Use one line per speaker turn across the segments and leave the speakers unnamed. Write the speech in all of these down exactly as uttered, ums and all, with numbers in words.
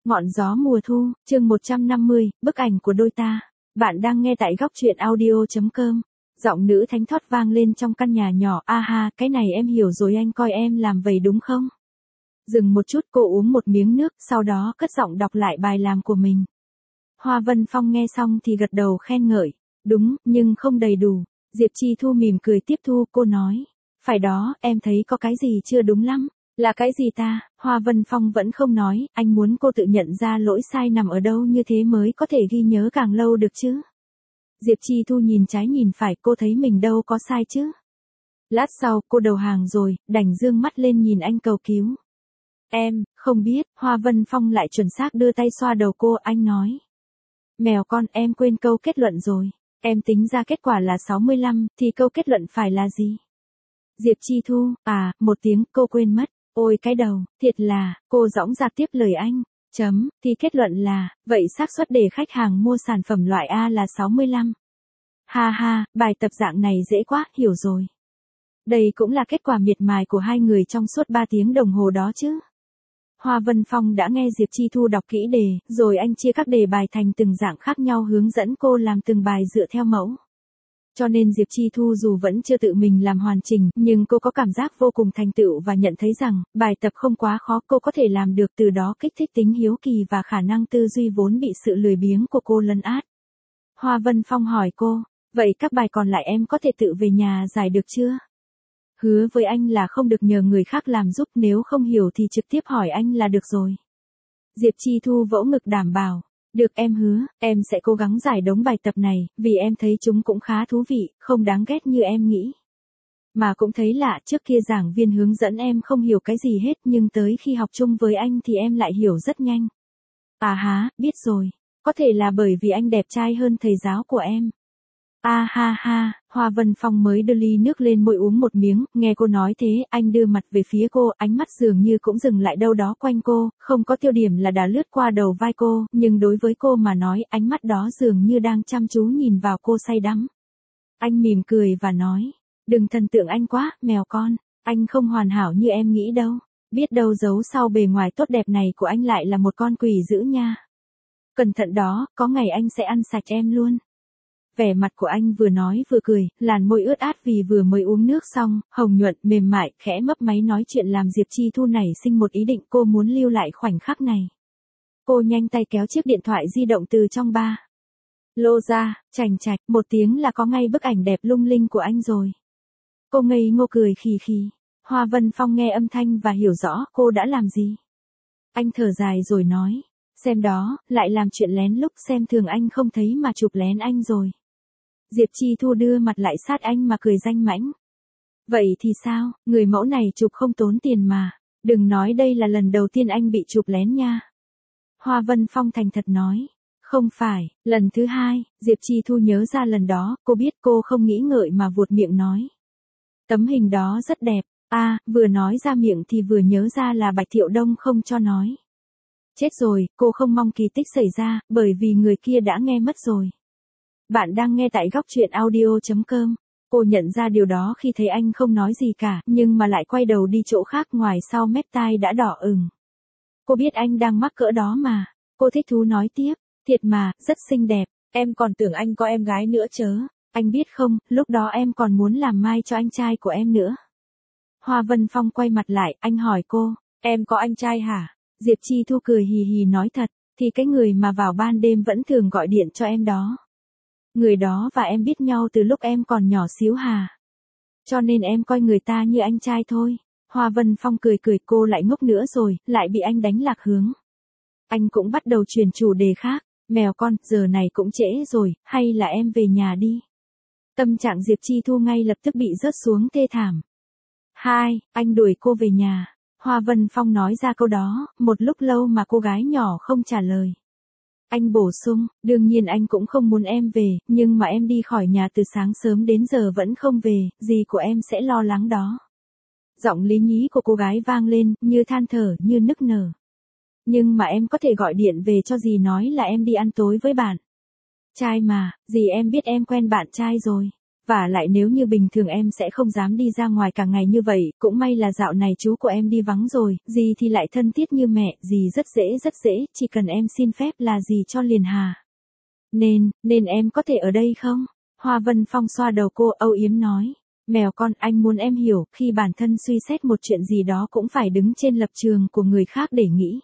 Ngọn gió mùa thu, chương một trăm năm mươi, bức ảnh của đôi ta. Bạn đang nghe tại góc truyện audio chấm com. Giọng nữ thánh thót vang lên trong căn nhà nhỏ. A ha, cái này em hiểu rồi, anh coi em làm vậy đúng không? Dừng một chút, cô uống một miếng nước, sau đó cất giọng đọc lại bài làm của mình. Hoa Vân Phong nghe xong thì gật đầu khen ngợi. Đúng, nhưng không đầy đủ. Diệp Chi Thu mỉm cười tiếp thu, cô nói. Phải đó, em thấy có cái gì chưa đúng lắm. Là cái gì ta? Hoa Vân Phong vẫn không nói, anh muốn cô tự nhận ra lỗi sai nằm ở đâu, như thế mới có thể ghi nhớ càng lâu được chứ. Diệp Chi Thu nhìn trái nhìn phải, cô thấy mình đâu có sai chứ. Lát sau, cô đầu hàng rồi, đành dương mắt lên nhìn anh cầu cứu. Em, không biết. Hoa Vân Phong lại chuẩn xác đưa tay xoa đầu cô, anh nói. Mèo con, em quên câu kết luận rồi. Em tính ra kết quả là sáu mươi lăm, thì câu kết luận phải là gì? Diệp Chi Thu, à, một tiếng, cô quên mất. Ôi cái đầu, thiệt là, cô dõng dạc tiếp lời anh. Chấm, thì kết luận là, vậy xác suất để khách hàng mua sản phẩm loại A là sáu mươi lăm. Ha ha, bài tập dạng này dễ quá, hiểu rồi. Đây cũng là kết quả miệt mài của hai người trong suốt ba tiếng đồng hồ đó chứ. Hoa Vân Phong đã nghe Diệp Chi Thu đọc kỹ đề, rồi anh chia các đề bài thành từng dạng khác nhau, hướng dẫn cô làm từng bài dựa theo mẫu. Cho nên Diệp Chi Thu dù vẫn chưa tự mình làm hoàn chỉnh, nhưng cô có cảm giác vô cùng thành tựu và nhận thấy rằng, bài tập không quá khó, cô có thể làm được, từ đó kích thích tính hiếu kỳ và khả năng tư duy vốn bị sự lười biếng của cô lấn át. Hoa Vân Phong hỏi cô, vậy các bài còn lại em có thể tự về nhà giải được chưa? Hứa với anh là không được nhờ người khác làm giúp, nếu không hiểu thì trực tiếp hỏi anh là được rồi. Diệp Chi Thu vỗ ngực đảm bảo. Được, em hứa, em sẽ cố gắng giải đống bài tập này, vì em thấy chúng cũng khá thú vị, không đáng ghét như em nghĩ. Mà cũng thấy lạ, trước kia giảng viên hướng dẫn em không hiểu cái gì hết, nhưng tới khi học chung với anh thì em lại hiểu rất nhanh. À há, biết rồi, có thể là bởi vì anh đẹp trai hơn thầy giáo của em. A ha ha, Hoa Vân Phong mới đưa ly nước lên môi uống một miếng, nghe cô nói thế, anh đưa mặt về phía cô, ánh mắt dường như cũng dừng lại đâu đó quanh cô, không có tiêu điểm là đã lướt qua đầu vai cô, nhưng đối với cô mà nói, ánh mắt đó dường như đang chăm chú nhìn vào cô say đắm. Anh mỉm cười và nói, đừng thần tượng anh quá, mèo con, anh không hoàn hảo như em nghĩ đâu, biết đâu giấu sau bề ngoài tốt đẹp này của anh lại là một con quỷ dữ nha. Cẩn thận đó, có ngày anh sẽ ăn sạch em luôn. Vẻ mặt của anh vừa nói vừa cười, làn môi ướt át vì vừa mới uống nước xong, hồng nhuận, mềm mại, khẽ mấp máy nói chuyện làm Diệp Chi Thu nảy sinh một ý định, cô muốn lưu lại khoảnh khắc này. Cô nhanh tay kéo chiếc điện thoại di động từ trong ba lô ra, chành chạch, một tiếng là có ngay bức ảnh đẹp lung linh của anh rồi. Cô ngây ngô cười khì khì. Hoa Vân Phong nghe âm thanh và hiểu rõ cô đã làm gì. Anh thở dài rồi nói, xem đó, lại làm chuyện lén lúc xem thường anh không thấy mà chụp lén anh rồi. Diệp Chi Thu đưa mặt lại sát anh mà cười danh mãnh. Vậy thì sao, người mẫu này chụp không tốn tiền mà, đừng nói đây là lần đầu tiên anh bị chụp lén nha. Hoa Vân Phong thành thật nói, không phải, lần thứ hai. Diệp Chi Thu nhớ ra lần đó, cô biết, cô không nghĩ ngợi mà vuột miệng nói. Tấm hình đó rất đẹp, a à, vừa nói ra miệng thì vừa nhớ ra là Bạch Thiệu Đông không cho nói. Chết rồi, cô không mong kỳ tích xảy ra, bởi vì người kia đã nghe mất rồi. Bạn đang nghe tại góc truyện audio chấm com. Cô nhận ra điều đó khi thấy anh không nói gì cả, nhưng mà lại quay đầu đi chỗ khác, ngoài sau mép tai đã đỏ ửng. Cô biết anh đang mắc cỡ đó mà. Cô thích thú nói tiếp, thiệt mà, rất xinh đẹp, em còn tưởng anh có em gái nữa chớ. Anh biết không, lúc đó em còn muốn làm mai cho anh trai của em nữa. Hoa Vân Phong quay mặt lại, anh hỏi cô, em có anh trai hả? Diệp Chi Thu cười hì hì nói thật, thì cái người mà vào ban đêm vẫn thường gọi điện cho em đó. Người đó và em biết nhau từ lúc em còn nhỏ xíu hà. Cho nên em coi người ta như anh trai thôi. Hoa Vân Phong cười cười, cô lại ngốc nữa rồi, lại bị anh đánh lạc hướng. Anh cũng bắt đầu chuyển chủ đề khác, mèo con, giờ này cũng trễ rồi, hay là em về nhà đi. Tâm trạng Diệp Chi Thu ngay lập tức bị rớt xuống thê thảm. Hai, anh đuổi cô về nhà. Hoa Vân Phong nói ra câu đó, một lúc lâu mà cô gái nhỏ không trả lời. Anh bổ sung, đương nhiên anh cũng không muốn em về, nhưng mà em đi khỏi nhà từ sáng sớm đến giờ vẫn không về, dì của em sẽ lo lắng đó. Giọng lý nhí của cô gái vang lên, như than thở, như nức nở. Nhưng mà em có thể gọi điện về cho dì nói là em đi ăn tối với bạn trai mà, dì em biết em quen bạn trai rồi. Và lại nếu như bình thường em sẽ không dám đi ra ngoài cả ngày như vậy, cũng may là dạo này chú của em đi vắng rồi, dì thì lại thân thiết như mẹ, dì rất dễ rất dễ, chỉ cần em xin phép là dì cho liền hà. Nên, nên em có thể ở đây không? Hoa Vân Phong xoa đầu cô âu yếm nói. Mèo con, anh muốn em hiểu, khi bản thân suy xét một chuyện gì đó cũng phải đứng trên lập trường của người khác để nghĩ.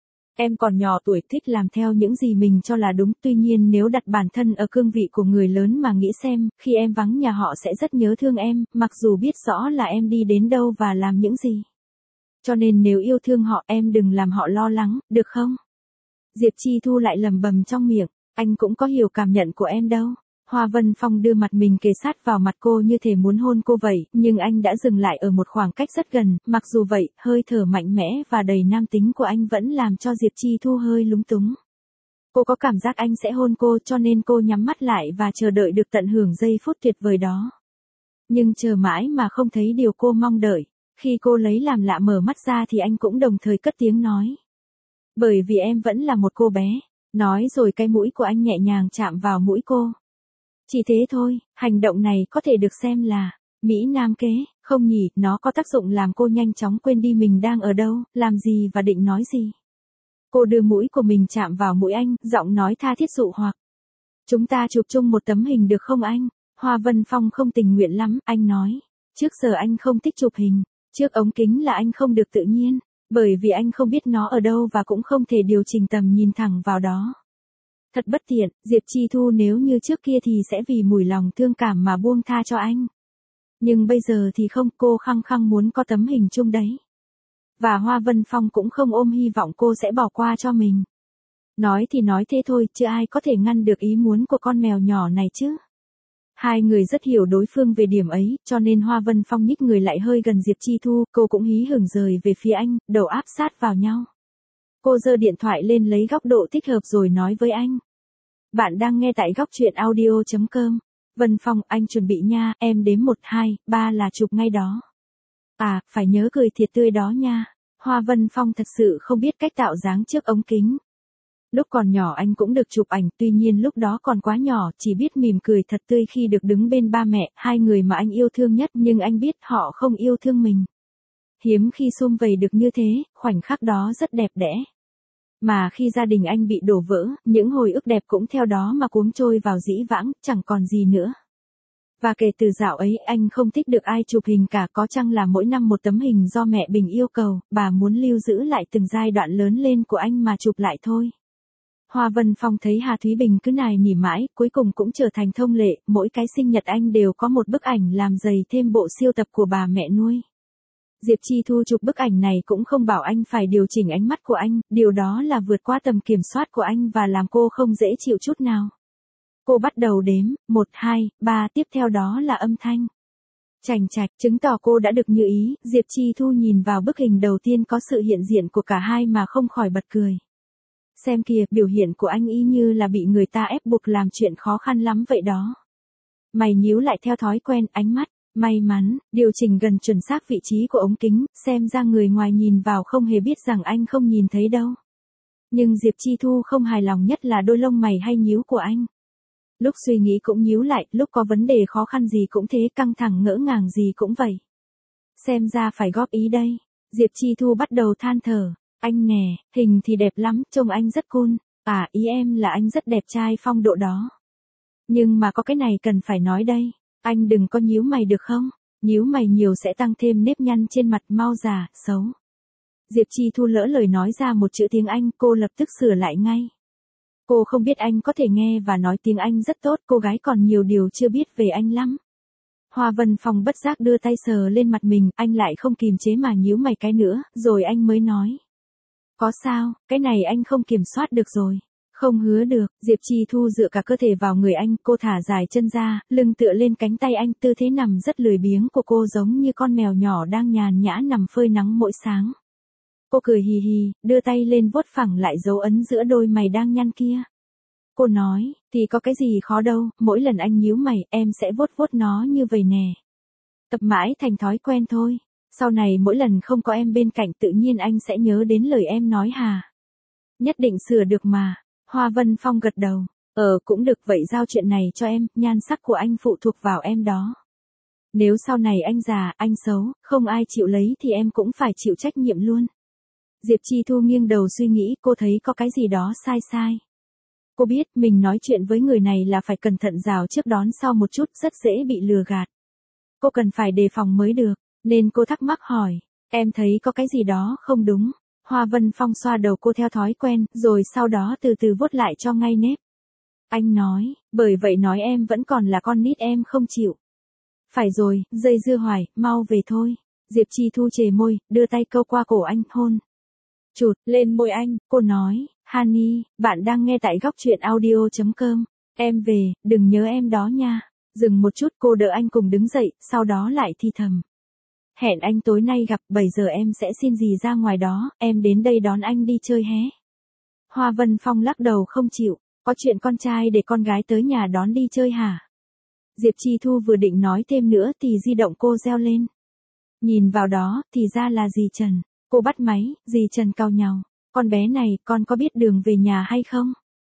Em còn nhỏ tuổi thích làm theo những gì mình cho là đúng, tuy nhiên nếu đặt bản thân ở cương vị của người lớn mà nghĩ xem, khi em vắng nhà họ sẽ rất nhớ thương em, mặc dù biết rõ là em đi đến đâu và làm những gì. Cho nên nếu yêu thương họ em đừng làm họ lo lắng, được không? Diệp Chi Thu lại lầm bầm trong miệng, anh cũng có hiểu cảm nhận của em đâu. Hoa Vân Phong đưa mặt mình kề sát vào mặt cô như thể muốn hôn cô vậy, nhưng anh đã dừng lại ở một khoảng cách rất gần, mặc dù vậy, hơi thở mạnh mẽ và đầy nam tính của anh vẫn làm cho Diệp Chi Thu hơi lúng túng. Cô có cảm giác anh sẽ hôn cô cho nên cô nhắm mắt lại và chờ đợi được tận hưởng giây phút tuyệt vời đó. Nhưng chờ mãi mà không thấy điều cô mong đợi, khi cô lấy làm lạ mở mắt ra thì anh cũng đồng thời cất tiếng nói. Bởi vì em vẫn là một cô bé, nói rồi cái mũi của anh nhẹ nhàng chạm vào mũi cô. Chỉ thế thôi, hành động này có thể được xem là Mỹ Nam kế, không nhỉ, nó có tác dụng làm cô nhanh chóng quên đi mình đang ở đâu, làm gì và định nói gì. Cô đưa mũi của mình chạm vào mũi anh, giọng nói tha thiết dụ hoặc. Chúng ta chụp chung một tấm hình được không anh? Hoa Vân Phong không tình nguyện lắm, anh nói. Trước giờ anh không thích chụp hình, trước ống kính là anh không được tự nhiên, bởi vì anh không biết nó ở đâu và cũng không thể điều chỉnh tầm nhìn thẳng vào đó. Thật bất tiện, Diệp Chi Thu nếu như trước kia thì sẽ vì mùi lòng thương cảm mà buông tha cho anh. Nhưng bây giờ thì không, cô khăng khăng muốn có tấm hình chung đấy. Và Hoa Vân Phong cũng không ôm hy vọng cô sẽ bỏ qua cho mình. Nói thì nói thế thôi, chứ ai có thể ngăn được ý muốn của con mèo nhỏ này chứ. Hai người rất hiểu đối phương về điểm ấy, cho nên Hoa Vân Phong nhích người lại hơi gần Diệp Chi Thu, cô cũng hí hửng rời về phía anh, đầu áp sát vào nhau. Cô giơ điện thoại lên lấy góc độ thích hợp rồi nói với anh. Bạn đang nghe tại góc truyện audio chấm com. Vân Phong, anh chuẩn bị nha, em đếm một, hai, ba là chụp ngay đó. À, phải nhớ cười thiệt tươi đó nha. Hoa Vân Phong thật sự không biết cách tạo dáng trước ống kính. Lúc còn nhỏ anh cũng được chụp ảnh, tuy nhiên lúc đó còn quá nhỏ, chỉ biết mỉm cười thật tươi khi được đứng bên ba mẹ, hai người mà anh yêu thương nhất, nhưng anh biết họ không yêu thương mình. Hiếm khi sum vầy được như thế, khoảnh khắc đó rất đẹp đẽ. Mà khi gia đình anh bị đổ vỡ, những hồi ức đẹp cũng theo đó mà cuống trôi vào dĩ vãng, chẳng còn gì nữa. Và kể từ dạo ấy anh không thích được ai chụp hình cả, có chăng là mỗi năm một tấm hình do mẹ Bình yêu cầu, bà muốn lưu giữ lại từng giai đoạn lớn lên của anh mà chụp lại thôi. Hoa Vân Phong thấy Hà Thúy Bình cứ nài nỉ mãi, cuối cùng cũng trở thành thông lệ, mỗi cái sinh nhật anh đều có một bức ảnh làm dày thêm bộ siêu tập của bà mẹ nuôi. Diệp Chi Thu chụp bức ảnh này cũng không bảo anh phải điều chỉnh ánh mắt của anh, điều đó là vượt qua tầm kiểm soát của anh và làm cô không dễ chịu chút nào. Cô bắt đầu đếm, một, hai, ba, tiếp theo đó là âm thanh. Chành chạch, chứng tỏ cô đã được như ý, Diệp Chi Thu nhìn vào bức hình đầu tiên có sự hiện diện của cả hai mà không khỏi bật cười. Xem kìa, biểu hiện của anh y như là bị người ta ép buộc làm chuyện khó khăn lắm vậy đó. Mày nhíu lại theo thói quen, ánh mắt. May mắn, điều chỉnh gần chuẩn xác vị trí của ống kính, xem ra người ngoài nhìn vào không hề biết rằng anh không nhìn thấy đâu. Nhưng Diệp Chi Thu không hài lòng nhất là đôi lông mày hay nhíu của anh. Lúc suy nghĩ cũng nhíu lại, lúc có vấn đề khó khăn gì cũng thế, căng thẳng ngỡ ngàng gì cũng vậy. Xem ra phải góp ý đây. Diệp Chi Thu bắt đầu than thở. Anh nè, hình thì đẹp lắm, trông anh rất cool. À, ý em là anh rất đẹp trai phong độ đó. Nhưng mà có cái này cần phải nói đây. Anh đừng có nhíu mày được không? Nhíu mày nhiều sẽ tăng thêm nếp nhăn trên mặt, mau già, xấu. Diệp Chi Thu lỡ lời nói ra một chữ tiếng Anh, cô lập tức sửa lại ngay. Cô không biết anh có thể nghe và nói tiếng Anh rất tốt, cô gái còn nhiều điều chưa biết về anh lắm. Hoa Vân Phong bất giác đưa tay sờ lên mặt mình, anh lại không kìm chế mà nhíu mày cái nữa, rồi anh mới nói. Có sao, cái này anh không kiểm soát được rồi. Không hứa được, Diệp Chi Thu dựa cả cơ thể vào người anh, cô thả dài chân ra, lưng tựa lên cánh tay anh, tư thế nằm rất lười biếng của cô giống như con mèo nhỏ đang nhàn nhã nằm phơi nắng mỗi sáng. Cô cười hì hì, đưa tay lên vuốt phẳng lại dấu ấn giữa đôi mày đang nhăn kia. Cô nói, thì có cái gì khó đâu, mỗi lần anh nhíu mày, em sẽ vuốt vuốt nó như vậy nè. Tập mãi thành thói quen thôi, sau này mỗi lần không có em bên cạnh tự nhiên anh sẽ nhớ đến lời em nói hà. Nhất định sửa được mà. Hoa Vân Phong gật đầu. Ờ cũng được, vậy giao chuyện này cho em, nhan sắc của anh phụ thuộc vào em đó. Nếu sau này anh già, anh xấu, không ai chịu lấy thì em cũng phải chịu trách nhiệm luôn. Diệp Chi Thu nghiêng đầu suy nghĩ, cô thấy có cái gì đó sai sai. Cô biết mình nói chuyện với người này là phải cẩn thận rào trước đón sau một chút, rất dễ bị lừa gạt. Cô cần phải đề phòng mới được, nên cô thắc mắc hỏi, em thấy có cái gì đó không đúng. Hoa Vân Phong xoa đầu cô theo thói quen, rồi sau đó từ từ vuốt lại cho ngay nếp. Anh nói, bởi vậy nói em vẫn còn là con nít em không chịu. Phải rồi, dây dưa hoài, mau về thôi. Diệp Chi Thu chề môi, đưa tay câu qua cổ anh, hôn chụt lên môi anh, cô nói, Honey, bạn đang nghe tại góc truyện audio chấm com. Em về, đừng nhớ em đó nha. Dừng một chút, cô đỡ anh cùng đứng dậy, sau đó lại thì thầm. Hẹn anh tối nay gặp, bảy giờ em sẽ xin dì ra ngoài đó, em đến đây đón anh đi chơi hé. Hoa Vân Phong lắc đầu không chịu, có chuyện con trai để con gái tới nhà đón đi chơi hả? Diệp Chi Thu vừa định nói thêm nữa thì di động cô reo lên. Nhìn vào đó, thì ra là dì Trần. Cô bắt máy, dì Trần cau nhàu. Con bé này, con có biết đường về nhà hay không?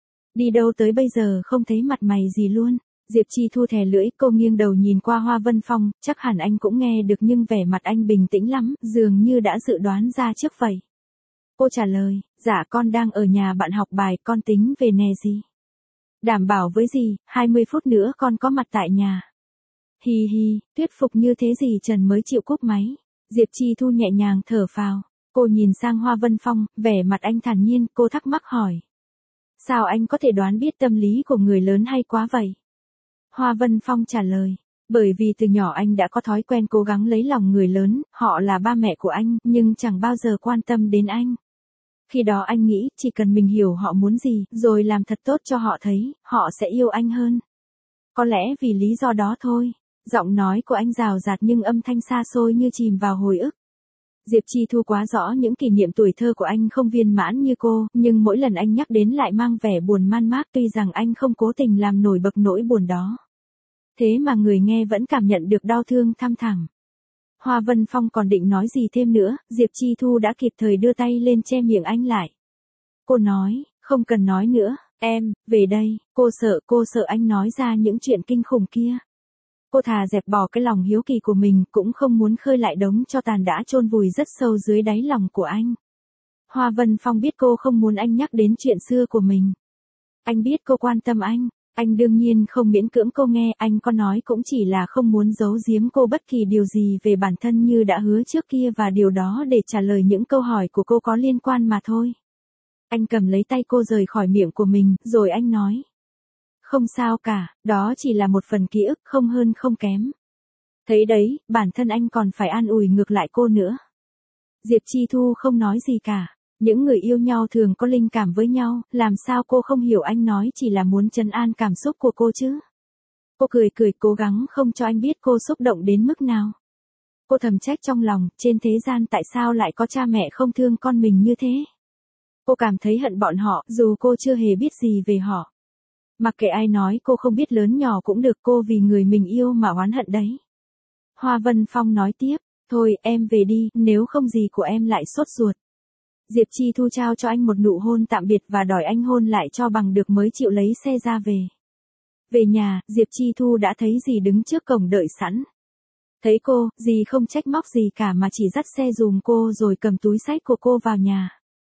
Đi đâu tới bây giờ không thấy mặt mày gì luôn. Diệp Chi Thu thè lưỡi, cô nghiêng đầu nhìn qua Hoa Vân Phong, chắc hẳn anh cũng nghe được nhưng vẻ mặt anh bình tĩnh lắm, dường như đã dự đoán ra trước vậy. Cô trả lời, dạ con đang ở nhà bạn học bài, con tính về nè dì. Đảm bảo với dì, hai mươi phút nữa con có mặt tại nhà. Hi hi, thuyết phục như thế dì Trần mới chịu cúp máy. Diệp Chi Thu nhẹ nhàng thở phào. Cô nhìn sang Hoa Vân Phong, vẻ mặt anh thản nhiên, cô thắc mắc hỏi. Sao anh có thể đoán biết tâm lý của người lớn hay quá vậy? Hoa Vân Phong trả lời. Bởi vì từ nhỏ anh đã có thói quen cố gắng lấy lòng người lớn, họ là ba mẹ của anh, nhưng chẳng bao giờ quan tâm đến anh. Khi đó anh nghĩ, chỉ cần mình hiểu họ muốn gì, rồi làm thật tốt cho họ thấy, họ sẽ yêu anh hơn. Có lẽ vì lý do đó thôi. Giọng nói của anh rào rạt nhưng âm thanh xa xôi như chìm vào hồi ức. Diệp Chi Thu quá rõ những kỷ niệm tuổi thơ của anh không viên mãn như cô, nhưng mỗi lần anh nhắc đến lại mang vẻ buồn man mác, tuy rằng anh không cố tình làm nổi bật nỗi buồn đó. Thế mà người nghe vẫn cảm nhận được đau thương thăm thẳm. Hoa Vân Phong còn định nói gì thêm nữa, Diệp Chi Thu đã kịp thời đưa tay lên che miệng anh lại. Cô nói, không cần nói nữa, em, về đây, cô sợ, cô sợ anh nói ra những chuyện kinh khủng kia. Cô thà dẹp bỏ cái lòng hiếu kỳ của mình, cũng không muốn khơi lại đống tro tàn đã chôn vùi rất sâu dưới đáy lòng của anh. Hoa Vân Phong biết cô không muốn anh nhắc đến chuyện xưa của mình. Anh biết cô quan tâm anh, anh đương nhiên không miễn cưỡng cô nghe, anh có nói cũng chỉ là không muốn giấu giếm cô bất kỳ điều gì về bản thân như đã hứa trước kia, và điều đó để trả lời những câu hỏi của cô có liên quan mà thôi. Anh cầm lấy tay cô rời khỏi miệng của mình, rồi anh nói. Không sao cả, đó chỉ là một phần ký ức, không hơn không kém. Thấy đấy, bản thân anh còn phải an ủi ngược lại cô nữa. Diệp Chi Thu không nói gì cả. Những người yêu nhau thường có linh cảm với nhau, làm sao cô không hiểu anh nói chỉ là muốn trấn an cảm xúc của cô chứ. Cô cười cười cố gắng không cho anh biết cô xúc động đến mức nào. Cô thầm trách trong lòng, trên thế gian tại sao lại có cha mẹ không thương con mình như thế. Cô cảm thấy hận bọn họ, dù cô chưa hề biết gì về họ. Mặc kệ ai nói cô không biết lớn nhỏ cũng được, cô vì người mình yêu mà oán hận đấy. Hoa Vân Phong nói tiếp, thôi em về đi, nếu không gì của em lại sốt ruột. Diệp Chi Thu trao cho anh một nụ hôn tạm biệt và đòi anh hôn lại cho bằng được mới chịu lấy xe ra về. Về nhà, Diệp Chi Thu đã thấy dì đứng trước cổng đợi sẵn. Thấy cô, dì không trách móc gì cả mà chỉ dắt xe dùm cô rồi cầm túi xách của cô vào nhà.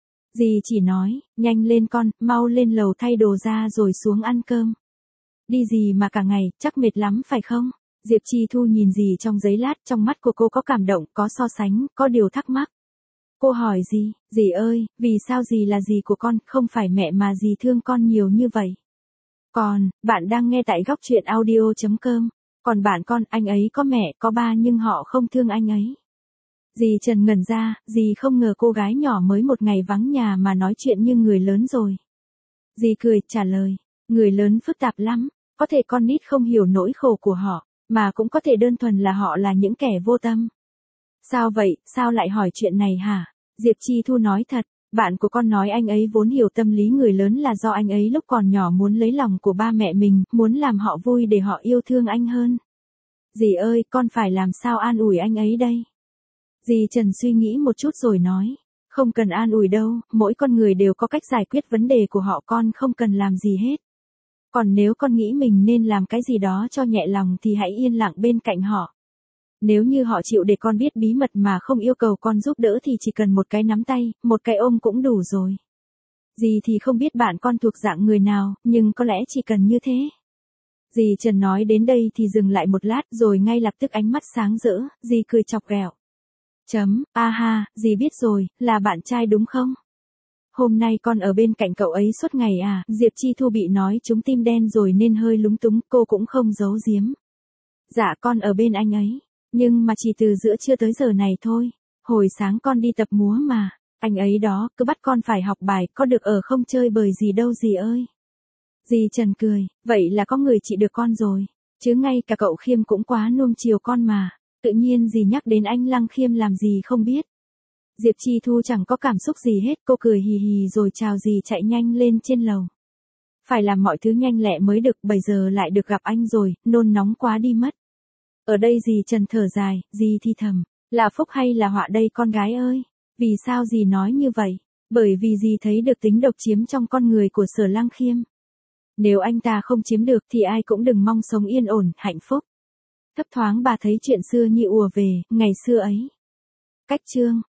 Dì chỉ nói, nhanh lên con, mau lên lầu thay đồ ra rồi xuống ăn cơm. Đi gì mà cả ngày, chắc mệt lắm phải không? Diệp Chi Thu nhìn dì trong giấy lát, trong mắt của cô có cảm động, có so sánh, có điều thắc mắc. Cô hỏi dì, dì ơi, vì sao dì là dì của con, không phải mẹ mà dì thương con nhiều như vậy? Còn, bạn đang nghe tại góc truyện audio chấm com. Còn bạn con, anh ấy có mẹ, có ba nhưng họ không thương anh ấy. Dì Trần ngẩn ra, dì không ngờ cô gái nhỏ mới một ngày vắng nhà mà nói chuyện như người lớn rồi. Dì cười, trả lời, người lớn phức tạp lắm, có thể con nít không hiểu nỗi khổ của họ, mà cũng có thể đơn thuần là họ là những kẻ vô tâm. Sao vậy, sao lại hỏi chuyện này hả? Diệp Chi Thu nói thật, bạn của con nói anh ấy vốn hiểu tâm lý người lớn là do anh ấy lúc còn nhỏ muốn lấy lòng của ba mẹ mình, muốn làm họ vui để họ yêu thương anh hơn. Dì ơi, con phải làm sao an ủi anh ấy đây? Dì Trần suy nghĩ một chút rồi nói, không cần an ủi đâu, mỗi con người đều có cách giải quyết vấn đề của họ, con không cần làm gì hết. Còn nếu con nghĩ mình nên làm cái gì đó cho nhẹ lòng thì hãy yên lặng bên cạnh họ. Nếu như họ chịu để con biết bí mật mà không yêu cầu con giúp đỡ thì chỉ cần một cái nắm tay, một cái ôm cũng đủ rồi. Dì thì không biết bạn con thuộc dạng người nào, nhưng có lẽ chỉ cần như thế. Dì Trần nói đến đây thì dừng lại một lát rồi ngay lập tức ánh mắt sáng rỡ, dì cười chọc ghẹo. Chấm, a ha, dì biết rồi, là bạn trai đúng không? Hôm nay con ở bên cạnh cậu ấy suốt ngày à, Diệp Chi Thu bị nói trúng tim đen rồi nên hơi lúng túng, cô cũng không giấu giếm. Dạ con ở bên anh ấy, nhưng mà chỉ từ giữa trưa tới giờ này thôi, hồi sáng con đi tập múa mà, anh ấy đó, cứ bắt con phải học bài, có được ở không chơi bời gì đâu dì ơi. Dì Trần cười, vậy là có người trị được con rồi, chứ ngay cả cậu Khiêm cũng quá nuông chiều con mà, tự nhiên dì nhắc đến anh Lăng Khiêm làm gì không biết. Diệp Chi Thu chẳng có cảm xúc gì hết, cô cười hì hì rồi chào dì chạy nhanh lên trên lầu. Phải làm mọi thứ nhanh lẹ mới được, bây giờ lại được gặp anh rồi, nôn nóng quá đi mất. Ở đây dì Trần thở dài, dì thì thầm, là phúc hay là họa đây con gái ơi? Vì sao dì nói như vậy? Bởi vì dì thấy được tính độc chiếm trong con người của Sở Lăng Khiêm. Nếu anh ta không chiếm được thì ai cũng đừng mong sống yên ổn, hạnh phúc. Thấp thoáng bà thấy chuyện xưa như ùa về, ngày xưa ấy. Cách chương